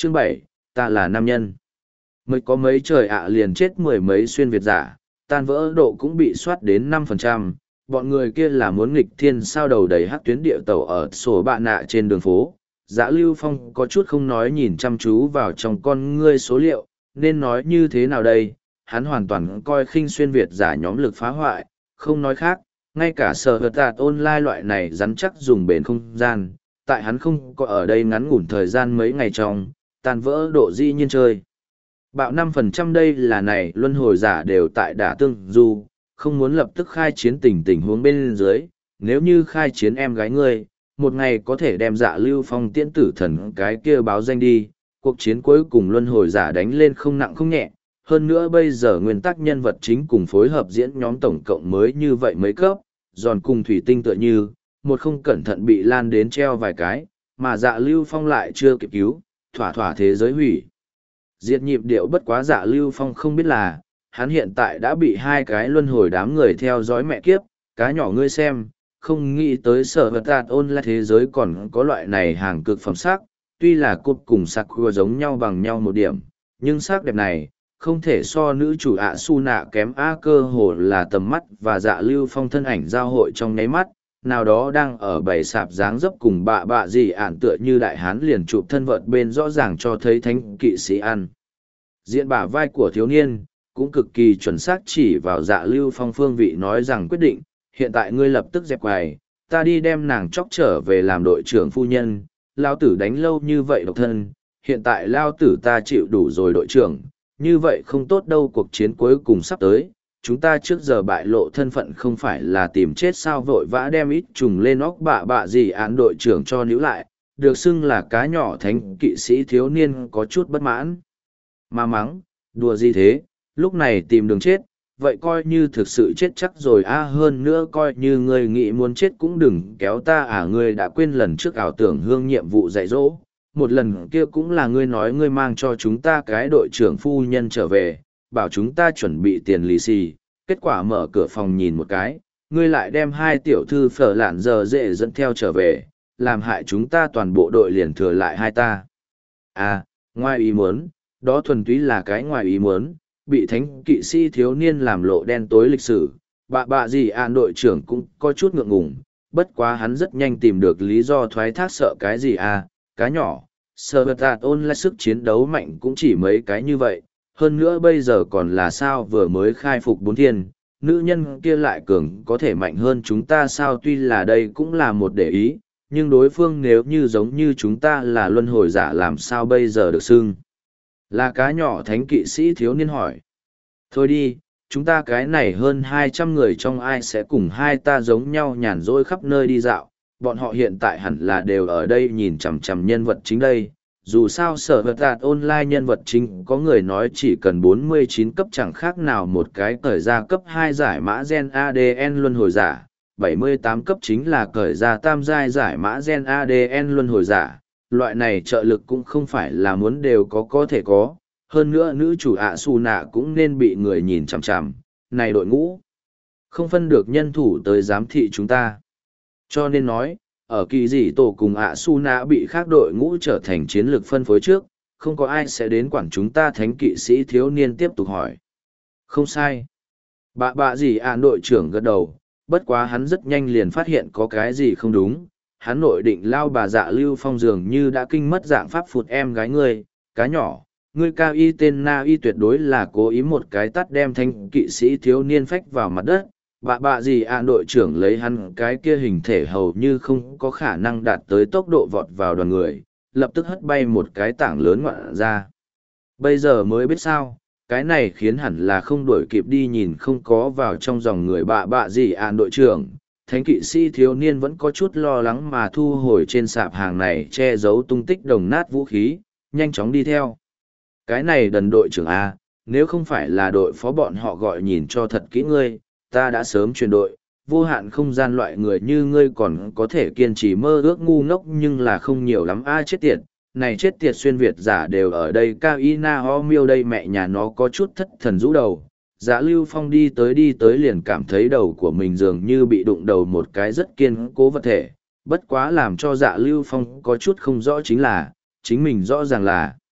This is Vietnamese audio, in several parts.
Chương 7, ta là nam nhân. Mới có mấy trời ạ liền chết mười mấy xuyên Việt giả, tan vỡ độ cũng bị soát đến 5%. Bọn người kia là muốn nghịch thiên sao đầu đầy hắc tuyến địa tàu ở sổ bạ nạ trên đường phố. Dã Lưu Phong có chút không nói nhìn chăm chú vào trong con ngươi số liệu, nên nói như thế nào đây? Hắn hoàn toàn coi khinh xuyên Việt giả nhóm lực phá hoại, không nói khác, ngay cả sở hợp tạt online loại này rắn chắc dùng bền không gian, tại hắn không có ở đây ngắn ngủn thời gian mấy ngày trong, tan vỡ độ dĩ nhiên chơi. Bạo 5% đây là này luân hồi giả đều tại đả tương du, không muốn lập tức khai chiến tình huống bên dưới, nếu như khai chiến em gái ngươi, một ngày có thể đem Dạ Lưu Phong tiễn tử thần cái kia báo danh đi, cuộc chiến cuối cùng luân hồi giả đánh lên không nặng không nhẹ, hơn nữa bây giờ nguyên tắc nhân vật chính cùng phối hợp diễn nhóm tổng cộng mới như vậy mấy cấp, giòn cùng thủy tinh tựa như, một không cẩn thận bị lan đến treo vài cái, mà Dạ Lưu Phong lại chưa kịp cứu, thỏa thế giới hủy. Diệt nhịp điệu bất quá Dạ Lưu Phong không biết là, hắn hiện tại đã bị hai cái luân hồi đám người theo dõi mẹ kiếp, cá nhỏ ngươi xem, không nghĩ tới sở vật tạt ôn là thế giới còn có loại này hàng cực phẩm sắc, tuy là cụp cùng Sakura giống nhau bằng nhau một điểm, nhưng sắc đẹp này, không thể so nữ chủ ạ su nạ kém cơ hồ là tầm mắt và Dạ Lưu Phong thân ảnh giao hội trong nháy mắt, nào đó đang ở bầy sạp dáng dấp cùng bạ gì ản tựa như đại hán liền chụp thân vợt bên rõ ràng cho thấy thánh kỵ sĩ ăn. Diện bả vai của thiếu niên, cũng cực kỳ chuẩn xác chỉ vào Dạ Lưu Phong phương vị nói rằng quyết định, hiện tại ngươi lập tức dẹp quài, ta đi đem nàng chóc trở về làm đội trưởng phu nhân, lao tử đánh lâu như vậy độc thân, hiện tại lao tử ta chịu đủ rồi đội trưởng, như vậy không tốt đâu cuộc chiến cuối cùng sắp tới, chúng ta trước giờ bại lộ thân phận không phải là tìm chết sao vội vã đem ít trùng lên óc bạ gì án đội trưởng cho níu lại, được xưng là cá nhỏ thánh kỵ sĩ thiếu niên có chút bất mãn. Mà mắng, đùa gì thế, lúc này tìm đường chết, vậy coi như thực sự chết chắc rồi hơn nữa coi như ngươi nghĩ muốn chết cũng đừng kéo ta ngươi đã quên lần trước ảo tưởng hương nhiệm vụ dạy dỗ, một lần kia cũng là ngươi nói ngươi mang cho chúng ta cái đội trưởng phu nhân trở về, bảo chúng ta chuẩn bị tiền lì xì, kết quả mở cửa phòng nhìn một cái, ngươi lại đem hai tiểu thư phở lạn giờ dễ dẫn theo trở về, làm hại chúng ta toàn bộ đội liền thừa lại hai ta. Ngoài ý muốn, đó thuần túy là cái ngoài ý muốn, bị thánh kỵ sĩ thiếu niên làm lộ đen tối lịch sử, bạ gì đội trưởng cũng có chút ngượng ngùng, bất quá hắn rất nhanh tìm được lý do thoái thác sợ cái gì cá nhỏ, sơ vật tạt ôn lại sức chiến đấu mạnh cũng chỉ mấy cái như vậy, hơn nữa bây giờ còn là sao vừa mới khai phục bốn thiên, nữ nhân kia lại cường có thể mạnh hơn chúng ta sao tuy là đây cũng là một để ý, nhưng đối phương nếu như giống như chúng ta là luân hồi giả làm sao bây giờ được xưng. Là cá nhỏ thánh kỵ sĩ thiếu niên hỏi. Thôi đi, chúng ta cái này hơn 200 người trong ai sẽ cùng hai ta giống nhau nhàn rỗi khắp nơi đi dạo, bọn họ hiện tại hẳn là đều ở đây nhìn chằm chằm nhân vật chính đây. Dù sao sở vật tạt online nhân vật chính có người nói chỉ cần 49 cấp chẳng khác nào một cái cởi ra cấp 2 giải mã gen ADN luân hồi giả, 78 cấp chính là cởi ra tam giai giải mã gen ADN luân hồi giả. Loại này trợ lực cũng không phải là muốn đều có thể có, hơn nữa nữ chủ ạ su nạ cũng nên bị người nhìn chằm chằm, này đội ngũ không phân được nhân thủ tới giám thị chúng ta. Cho nên nói, ở kỳ dị tổ cùng ạ su nạ bị khác đội ngũ trở thành chiến lược phân phối trước, không có ai sẽ đến quản chúng ta thánh kỵ sĩ thiếu niên tiếp tục hỏi. Không sai. Bạ gì đội trưởng gật đầu, bất quá hắn rất nhanh liền phát hiện có cái gì không đúng. Hắn nội định lao bà Dạ Lưu Phong dường như đã kinh mất dạng pháp phụt em gái ngươi, cá nhỏ, ngươi cao y tên na y tuyệt đối là cố ý một cái tắt đem thanh kỵ sĩ thiếu niên phách vào mặt đất. Bạ gì đội trưởng lấy hắn cái kia hình thể hầu như không có khả năng đạt tới tốc độ vọt vào đoàn người, lập tức hất bay một cái tảng lớn ngoạn ra. Bây giờ mới biết sao, cái này khiến hẳn là không đuổi kịp đi nhìn không có vào trong dòng người bạ gì đội trưởng. Thánh kỵ sĩ thiếu niên vẫn có chút lo lắng mà thu hồi trên sạp hàng này che giấu tung tích đồng nát vũ khí, nhanh chóng đi theo. Cái này đần đội trưởng nếu không phải là đội phó bọn họ gọi nhìn cho thật kỹ ngươi, ta đã sớm chuyển đội, vô hạn không gian loại người như ngươi còn có thể kiên trì mơ ước ngu ngốc nhưng là không nhiều lắm chết tiệt, này chết tiệt xuyên Việt giả đều ở đây cao y na ho miêu đây mẹ nhà nó có chút thất thần rũ đầu. Dạ Lưu Phong đi tới liền cảm thấy đầu của mình dường như bị đụng đầu một cái rất kiên cố vật thể, bất quá làm cho Dạ Lưu Phong có chút không rõ chính là, chính mình rõ ràng là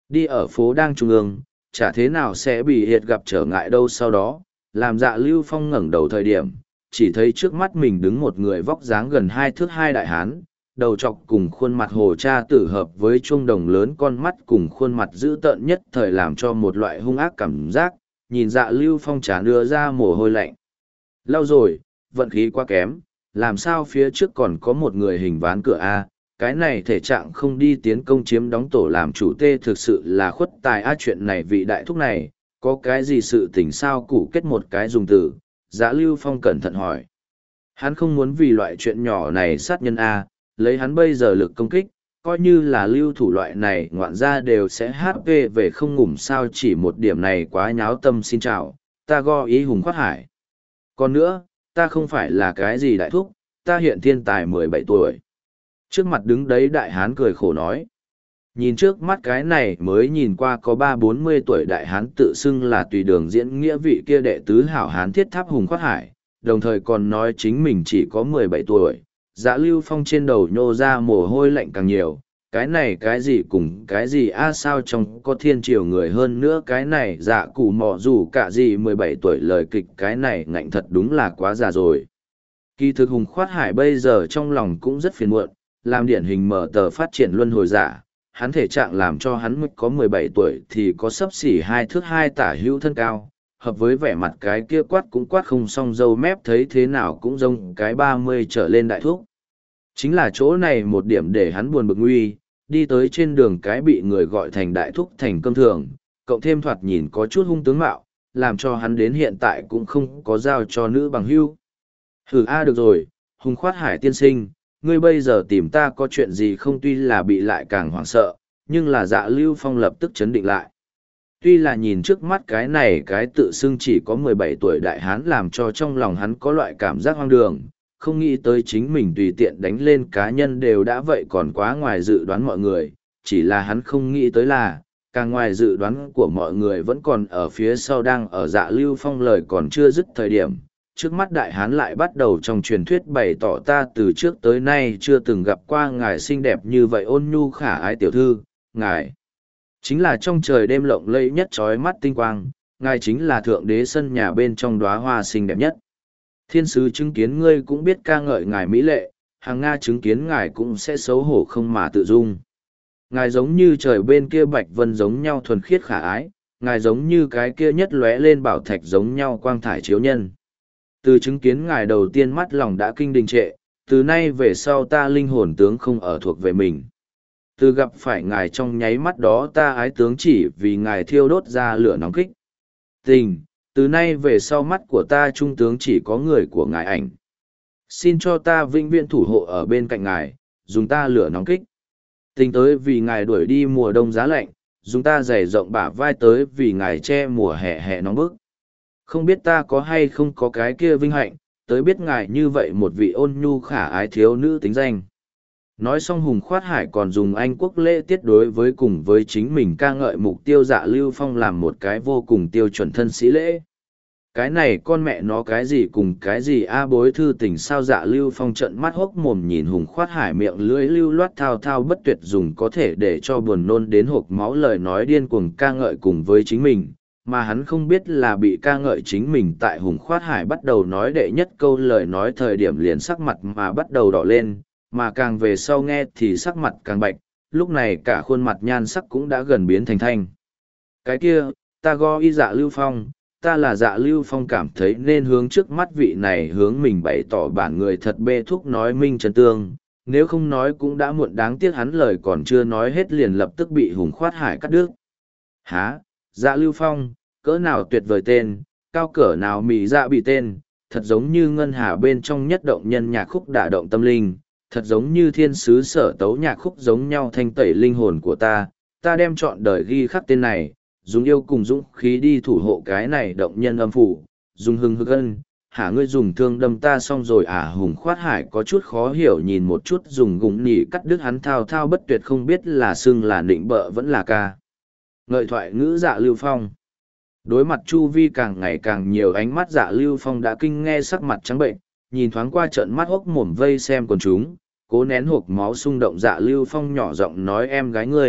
Đi ở phố đang trung ương, chả thế nào sẽ bị hiệt gặp trở ngại đâu sau đó, làm Dạ Lưu Phong ngẩng đầu thời điểm, chỉ thấy trước mắt mình đứng một người vóc dáng gần 2 thước 2 đại hán, đầu trọc cùng khuôn mặt hồ cha tử hợp với chuông đồng lớn con mắt cùng khuôn mặt dữ tợn nhất thời làm cho một loại hung ác cảm giác, nhìn Dạ Lưu Phong trán đưa ra mồ hôi lạnh. Lâu rồi, vận khí quá kém, làm sao phía trước còn có một người hình ván cửa A, cái này thể trạng không đi tiến công chiếm đóng tổ làm chủ tê thực sự là khuất tài A, chuyện này vị đại thúc này, có cái gì sự tình sao cụ kết một cái dùng từ, Dạ Lưu Phong cẩn thận hỏi. Hắn không muốn vì loại chuyện nhỏ này sát nhân A, lấy hắn bây giờ lực công kích, coi như là lưu thủ loại này ngoạn ra đều sẽ HP về không ngủm sao, chỉ một điểm này quá nháo tâm. Xin chào, ta go ý Hùng Khoát Hải. Còn nữa, ta không phải là cái gì đại thúc, ta hiện thiên tài 17 tuổi. Trước mặt đứng đấy đại hán cười khổ nói. Nhìn trước mắt cái này mới nhìn qua có 30-40 tuổi đại hán tự xưng là tùy đường diễn nghĩa vị kia đệ tứ hảo hán thiết tháp Hùng Khoát Hải, đồng thời còn nói chính mình chỉ có 17 tuổi. Dạ Lưu Phong trên đầu nhô ra mồ hôi lạnh càng nhiều, cái này cái gì cùng cái gì a sao trong có thiên triều người hơn nữa, cái này dạ cụ mọ dù cả gì 17 tuổi lời kịch cái này ngạnh thật đúng là quá già rồi. Kỳ thực Hùng Khoát Hải bây giờ trong lòng cũng rất phiền muộn, làm điển hình mở tờ phát triển luân hồi giả, hắn thể trạng làm cho hắn mới có 17 tuổi thì có xấp xỉ 2 thước 2 tả hữu thân cao, hợp với vẻ mặt cái kia quát cũng quát không xong, râu mép thấy thế nào cũng giống cái 30 trở lên đại thúc. Chính là chỗ này một điểm để hắn buồn bực nguy, đi tới trên đường cái bị người gọi thành đại thúc thành cơm thường, cộng thêm thoạt nhìn có chút hung tướng mạo, làm cho hắn đến hiện tại cũng không có giao cho nữ bằng hữu. Hừ a, được rồi, Hùng Khoát Hải tiên sinh, ngươi bây giờ tìm ta có chuyện gì không? Tuy là bị lại càng hoảng sợ, nhưng là Dạ Lưu Phong lập tức chấn định lại. Tuy là nhìn trước mắt cái này cái tự xưng chỉ có 17 tuổi đại hán làm cho trong lòng hắn có loại cảm giác hoang đường, không nghĩ tới chính mình tùy tiện đánh lên cá nhân đều đã vậy còn quá ngoài dự đoán mọi người, chỉ là hắn không nghĩ tới là, càng ngoài dự đoán của mọi người vẫn còn ở phía sau. Đang ở Dạ Lưu Phong lời còn chưa dứt thời điểm, trước mắt đại hán lại bắt đầu trong truyền thuyết bày tỏ, ta từ trước tới nay chưa từng gặp qua ngài xinh đẹp như vậy, ôn nhu khả ái tiểu thư, ngài chính là trong trời đêm lộng lẫy nhất chói mắt tinh quang, ngài chính là thượng đế sân nhà bên trong đóa hoa xinh đẹp nhất. Thiên sứ chứng kiến ngươi cũng biết ca ngợi ngài mỹ lệ, hàng Nga chứng kiến ngài cũng sẽ xấu hổ không mà tự dung. Ngài giống như trời bên kia bạch vân giống nhau thuần khiết khả ái, ngài giống như cái kia nhất lóe lên bảo thạch giống nhau quang thải chiếu nhân. Từ chứng kiến ngài đầu tiên mắt lòng đã kinh đình trệ, từ nay về sau ta linh hồn tướng không ở thuộc về mình. Từ gặp phải ngài trong nháy mắt đó ta ái tướng chỉ vì ngài thiêu đốt ra lửa nóng kích. Tình, từ nay về sau mắt của ta trung tướng chỉ có người của ngài ảnh. Xin cho ta vĩnh viễn thủ hộ ở bên cạnh ngài, dùng ta lửa nóng kích. Tình tới vì ngài đuổi đi mùa đông giá lạnh, dùng ta dày rộng bả vai tới vì ngài che mùa hè hè nóng bức. Không biết ta có hay không có cái kia vinh hạnh, tới biết ngài như vậy một vị ôn nhu khả ái thiếu nữ tính danh. Nói xong Hùng Khoát Hải còn dùng Anh quốc lễ tiết đối với cùng với chính mình ca ngợi mục tiêu Dạ Lưu Phong làm một cái vô cùng tiêu chuẩn thân sĩ lễ. Cái này con mẹ nó cái gì cùng cái gì a, bối thư tình sao? Dạ Lưu Phong trận mắt hốc mồm nhìn Hùng Khoát Hải miệng lưỡi lưu loát thao thao bất tuyệt dùng có thể để cho buồn nôn đến hộc máu lời nói điên cuồng ca ngợi cùng với chính mình, mà hắn không biết là bị ca ngợi chính mình tại Hùng Khoát Hải bắt đầu nói đệ nhất câu lời nói thời điểm liền sắc mặt mà bắt đầu đỏ lên, mà càng về sau nghe thì sắc mặt càng bạch, lúc này cả khuôn mặt nhan sắc cũng đã gần biến thành thanh. Cái kia, ta go y Dạ Lưu Phong, ta là Dạ Lưu Phong, cảm thấy nên hướng trước mắt vị này hướng mình bày tỏ bản người thật bê thúc nói minh chân tương, nếu không nói cũng đã muộn, đáng tiếc hắn lời còn chưa nói hết liền lập tức bị Hùng Khoát Hải cắt đứt. Hả? Dạ Lưu Phong, cỡ nào tuyệt vời tên, cao cỡ nào mị dạ bị tên, thật giống như ngân hà bên trong nhất động nhân nhạc khúc đả động tâm linh, thật giống như thiên sứ sở tấu nhạc khúc giống nhau thanh tẩy linh hồn của ta, ta đem chọn đời ghi khắc tên này, dùng yêu cùng dũng khí đi thủ hộ cái này động nhân âm phủ, dùng hưng hực ân, hả ngươi dùng thương đâm ta xong rồi à? Hùng Khoát Hải có chút khó hiểu nhìn một chút dùng gùng nỉ cắt đứt hắn thao thao bất tuyệt không biết là xưng là nịnh bợ vẫn là ca ngợi thoại ngữ Dạ Lưu Phong. Đối mặt chu vi càng ngày càng nhiều ánh mắt, Dạ Lưu Phong đã kinh nghe sắc mặt trắng bệnh, nhìn thoáng qua trận mắt hốc mồm vây xem quần chúng, cố nén hộc máu xung động. Dạ Lưu Phong nhỏ giọng nói, em gái ngươi,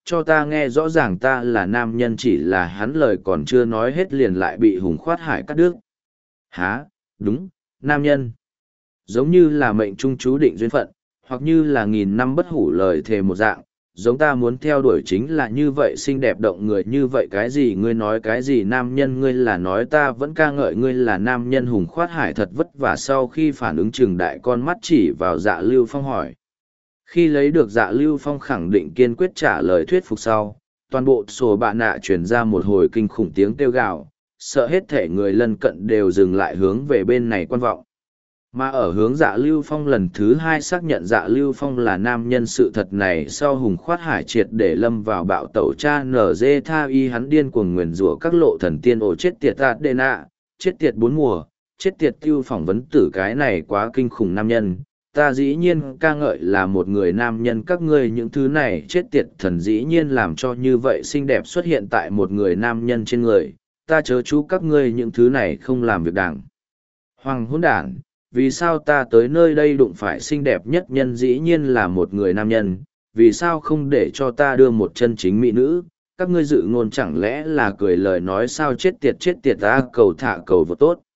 cho ta nghe rõ ràng ta là nam nhân, chỉ là hắn lời còn chưa nói hết liền lại bị Hùng Khoát Hải cắt đứt. Hả, đúng, nam nhân. Giống như là mệnh trung chú định duyên phận, hoặc như là nghìn năm bất hủ lời thề một dạng, giống ta muốn theo đuổi chính là như vậy, xinh đẹp động người như vậy. Cái gì ngươi nói cái gì nam nhân, ngươi là nói ta vẫn ca ngợi ngươi là nam nhân. Hùng Khoát Hải thật vất vả sau khi phản ứng, trừng đại con mắt chỉ vào Dạ Lưu Phong hỏi. Khi lấy được Dạ Lưu Phong khẳng định kiên quyết trả lời thuyết phục sau, toàn bộ sổ bạ nạ truyền ra một hồi kinh khủng tiếng kêu gào, sợ hết thể người lân cận đều dừng lại hướng về bên này quan vọng. Mà ở hướng Dạ Lưu Phong lần thứ hai xác nhận Dạ Lưu Phong là nam nhân sự thật này sau, Hùng Khoát Hải triệt để lâm vào bạo tẩu cha nở dê tha y, hắn điên cuồng nguyền rủa các lộ thần tiên. Ổ chết tiệt tạt đê nạ, chết tiệt bốn mùa, chết tiệt tiêu phỏng vấn tử, cái này quá kinh khủng nam nhân. Ta dĩ nhiên ca ngợi là một người nam nhân, các ngươi những thứ này chết tiệt thần dĩ nhiên làm cho như vậy xinh đẹp xuất hiện tại một người nam nhân trên người. Ta chớ chú các ngươi những thứ này không làm việc đảng hoàng hỗn đản. Vì sao ta tới nơi đây đụng phải xinh đẹp nhất nhân dĩ nhiên là một người nam nhân, vì sao không để cho ta đưa một chân chính mỹ nữ? Các ngươi dự ngôn chẳng lẽ là cười lời nói sao? Chết tiệt ta, cầu thả cầu vô tốt.